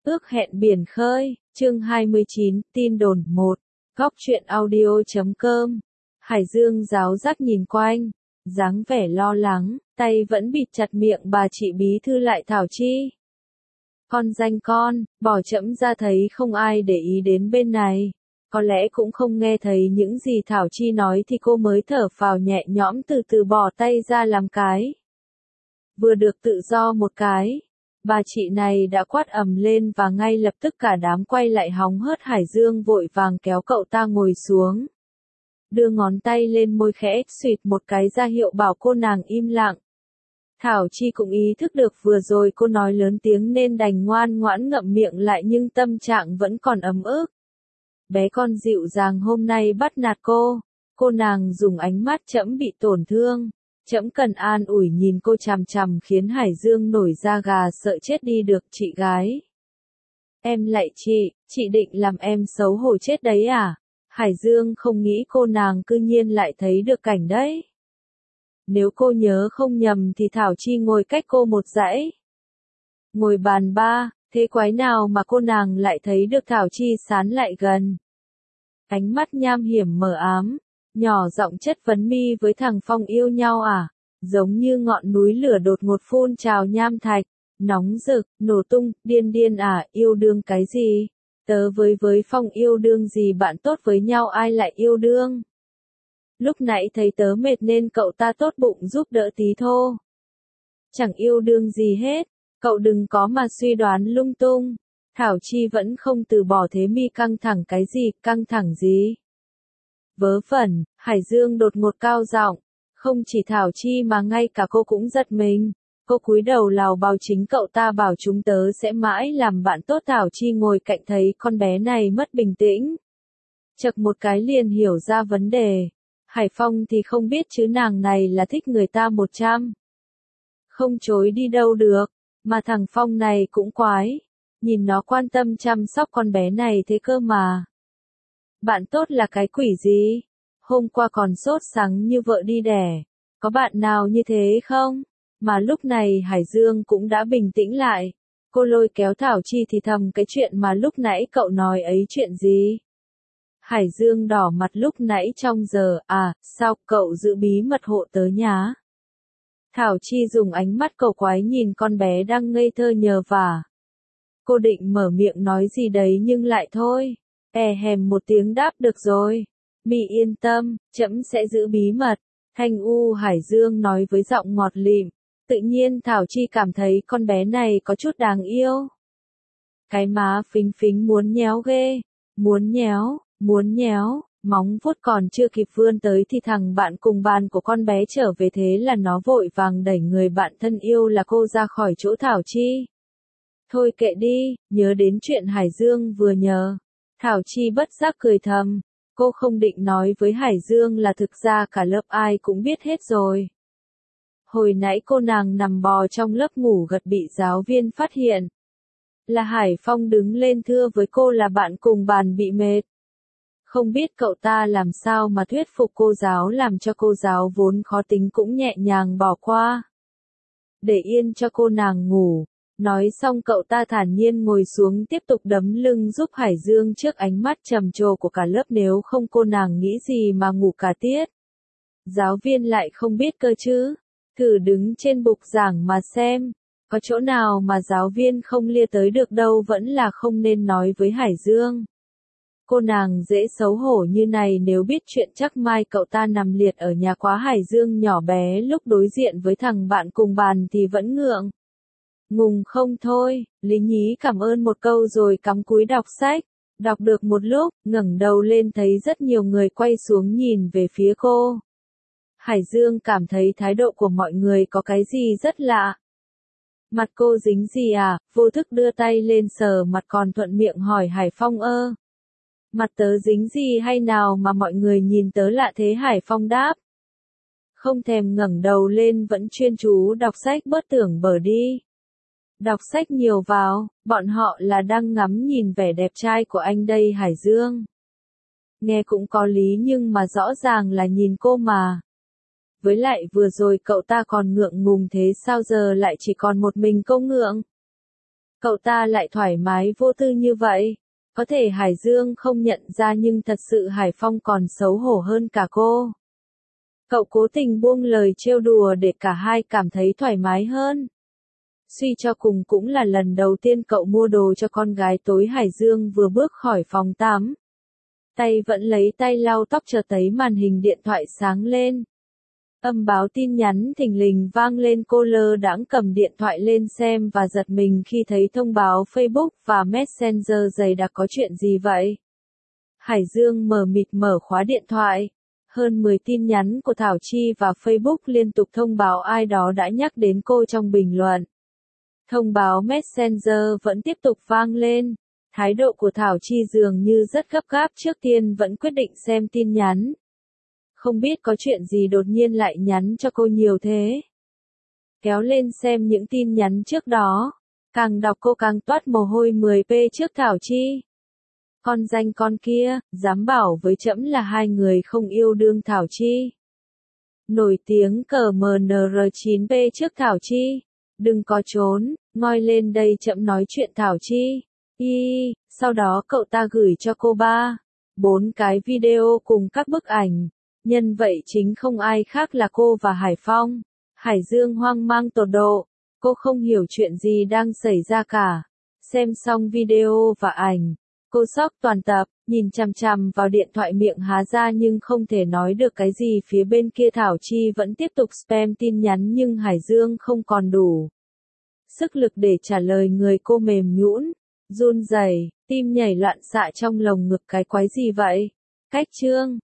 Ước hẹn biển khơi, chương 29, tin đồn 1, góc truyện audio.com. Hải Dương giáo giác nhìn quanh, dáng vẻ lo lắng, tay vẫn bịt chặt miệng bà chị bí thư lại Thảo Chi. Con danh con, bỏ chẫm ra thấy không ai để ý đến bên này. Có lẽ cũng không nghe thấy những gì Thảo Chi nói thì cô mới thở phào nhẹ nhõm từ từ bỏ tay ra làm cái. Vừa được tự do một cái, bà chị này đã quát ầm lên và ngay lập tức cả đám quay lại hóng hớt. Hải Dương vội vàng kéo cậu ta ngồi xuống. Đưa ngón tay lên môi khẽ, xuyệt một cái ra hiệu bảo cô nàng im lặng. Thảo Chi cũng ý thức được vừa rồi cô nói lớn tiếng nên đành ngoan ngoãn ngậm miệng lại, nhưng tâm trạng vẫn còn ấm ức. Bé con dịu dàng hôm nay bắt nạt cô nàng dùng ánh mắt trẫm bị tổn thương. Trẫm cần an ủi nhìn cô chằm chằm khiến Hải Dương nổi da gà sợ chết đi được. Chị gái. Em lạy chị định làm em xấu hổ chết đấy à? Hải Dương không nghĩ cô nàng cư nhiên lại thấy được cảnh đấy. Nếu cô nhớ không nhầm thì Thảo Chi ngồi cách cô một dãy. Ngồi bàn ba, thế quái nào mà cô nàng lại thấy được Thảo Chi sán lại gần. Ánh mắt nham hiểm mờ ám, nhỏ giọng chất vấn: mi với thằng Phong yêu nhau à? Giống như ngọn núi lửa đột ngột phun trào nham thạch, nóng rực, nổ tung, điên à, yêu đương cái gì? Tớ với Phong yêu đương gì, bạn tốt với nhau ai lại yêu đương? Lúc nãy thấy tớ mệt nên cậu ta tốt bụng giúp đỡ tí thô. Chẳng yêu đương gì hết, cậu đừng có mà suy đoán lung tung. Thảo Chi vẫn không từ bỏ. Thế mi căng thẳng cái gì, căng thẳng gì? Vớ vẩn, Hải Dương đột ngột cao giọng. Không chỉ Thảo Chi mà ngay cả cô cũng giật mình. Cô cúi đầu lào bào: chính cậu ta bảo chúng tớ sẽ mãi làm bạn tốt. Thảo Chi ngồi cạnh thấy con bé này mất bình tĩnh, chậc một cái liền hiểu ra vấn đề. Hải Phong thì không biết chứ nàng này là thích người ta 100. Không chối đi đâu được, mà thằng Phong này cũng quái. Nhìn nó quan tâm chăm sóc con bé này thế cơ mà. Bạn tốt là cái quỷ gì? Hôm qua còn sốt sắng như vợ đi đẻ. Có bạn nào như thế không? Mà lúc này Hải Dương cũng đã bình tĩnh lại. Cô lôi kéo Thảo Chi thì thầm: cái chuyện mà lúc nãy cậu nói ấy chuyện gì? Hải Dương đỏ mặt: lúc nãy trong giờ, à, sao cậu giữ bí mật hộ tớ nhá? Thảo Chi dùng ánh mắt cầu quái nhìn con bé đang ngây thơ nhờ vả. Cô định mở miệng nói gì đấy nhưng lại thôi. Hèm một tiếng đáp: được rồi. Mi yên tâm, trẫm sẽ giữ bí mật. Thanh U Hải Dương nói với giọng ngọt lịm. Tự nhiên Thảo Chi cảm thấy con bé này có chút đáng yêu. Cái má phính phính muốn nhéo ghê. Muốn nhéo, móng vuốt còn chưa kịp vươn tới thì thằng bạn cùng bàn của con bé trở về, thế là nó vội vàng đẩy người bạn thân yêu là cô ra khỏi chỗ Thảo Chi. Thôi kệ đi, nhớ đến chuyện Hải Dương vừa nhờ. Thảo Chi bất giác cười thầm. Cô không định nói với Hải Dương là thực ra cả lớp ai cũng biết hết rồi. Hồi nãy cô nàng nằm bò trong lớp ngủ gật bị giáo viên phát hiện. Là Hải Phong đứng lên thưa với cô là bạn cùng bàn bị mệt. Không biết cậu ta làm sao mà thuyết phục cô giáo, làm cho cô giáo vốn khó tính cũng nhẹ nhàng bỏ qua. Để yên cho cô nàng ngủ. Nói xong cậu ta thản nhiên ngồi xuống tiếp tục đấm lưng giúp Hải Dương trước ánh mắt trầm trồ của cả lớp. Nếu không cô nàng nghĩ gì mà ngủ cả tiết. Giáo viên lại không biết cơ chứ. Thử đứng trên bục giảng mà xem. Có chỗ nào mà giáo viên không lia tới được đâu, vẫn là không nên nói với Hải Dương. Cô nàng dễ xấu hổ như này nếu biết chuyện chắc mai cậu ta nằm liệt ở nhà quá. Hải Dương nhỏ bé lúc đối diện với thằng bạn cùng bàn thì vẫn ngượng ngùng không thôi. Lý nhí cảm ơn một câu rồi cắm cúi đọc sách. Đọc được một lúc, ngẩng đầu lên thấy rất nhiều người quay xuống nhìn về phía cô. Hải Dương cảm thấy thái độ của mọi người có cái gì rất lạ. Mặt cô dính gì à? Vô thức đưa tay lên sờ mặt còn thuận miệng hỏi Hải Phong: mặt tớ dính gì hay nào mà mọi người nhìn tớ lạ thế? Hải Phong đáp. Không thèm ngẩng đầu lên, vẫn chuyên chú đọc sách. Bớt tưởng bở đi. Đọc sách nhiều vào, bọn họ là đang ngắm nhìn vẻ đẹp trai của anh đây. Hải Dương nghe cũng có lý nhưng mà rõ ràng là nhìn cô mà. Với lại vừa rồi cậu ta còn ngượng ngùng thế sao giờ lại chỉ còn một mình cô ngượng? Cậu ta lại thoải mái vô tư như vậy. Có thể Hải Dương không nhận ra nhưng thật sự Hải Phong còn xấu hổ hơn cả cô. Cậu cố tình buông lời trêu đùa để cả hai cảm thấy thoải mái hơn. Suy cho cùng cũng là lần đầu tiên cậu mua đồ cho con gái tối Hải Dương vừa bước khỏi phòng tắm. Tay vẫn lấy tay lau tóc chợt thấy màn hình điện thoại sáng lên. Âm báo tin nhắn thình lình vang lên, cô lơ đãng cầm điện thoại lên xem và giật mình khi thấy thông báo Facebook và Messenger dày đặc. Có chuyện gì vậy? Hải Dương mờ mịt mở khóa điện thoại. Hơn 10 tin nhắn của Thảo Chi và Facebook liên tục thông báo ai đó đã nhắc đến cô trong bình luận. Thông báo Messenger vẫn tiếp tục vang lên. Thái độ của Thảo Chi dường như rất gấp gáp, trước tiên vẫn quyết định xem tin nhắn. Không biết có chuyện gì đột nhiên lại nhắn cho cô nhiều thế. Kéo lên xem những tin nhắn trước đó. Càng đọc cô càng toát mồ hôi 10p trước Thảo Chi. Con danh con kia, dám bảo với trẫm là hai người không yêu đương Thảo Chi. Nổi tiếng cờ MNR9p trước Thảo Chi. Đừng có trốn, ngoi lên đây trẫm nói chuyện Thảo Chi. Sau đó cậu ta gửi cho cô 4 cái video cùng các bức ảnh. Nhân vậy chính không ai khác là cô và Hải Phong. Hải Dương hoang mang tột độ. Cô không hiểu chuyện gì đang xảy ra cả. Xem xong video và ảnh, cô sốc toàn tập, nhìn chằm chằm vào điện thoại miệng há ra nhưng không thể nói được cái gì. Phía bên kia Thảo Chi vẫn tiếp tục spam tin nhắn nhưng Hải Dương không còn đủ sức lực để trả lời. Người cô mềm nhũn, run rẩy, tim nhảy loạn xạ trong lồng ngực. Cái quái gì vậy? Cách chương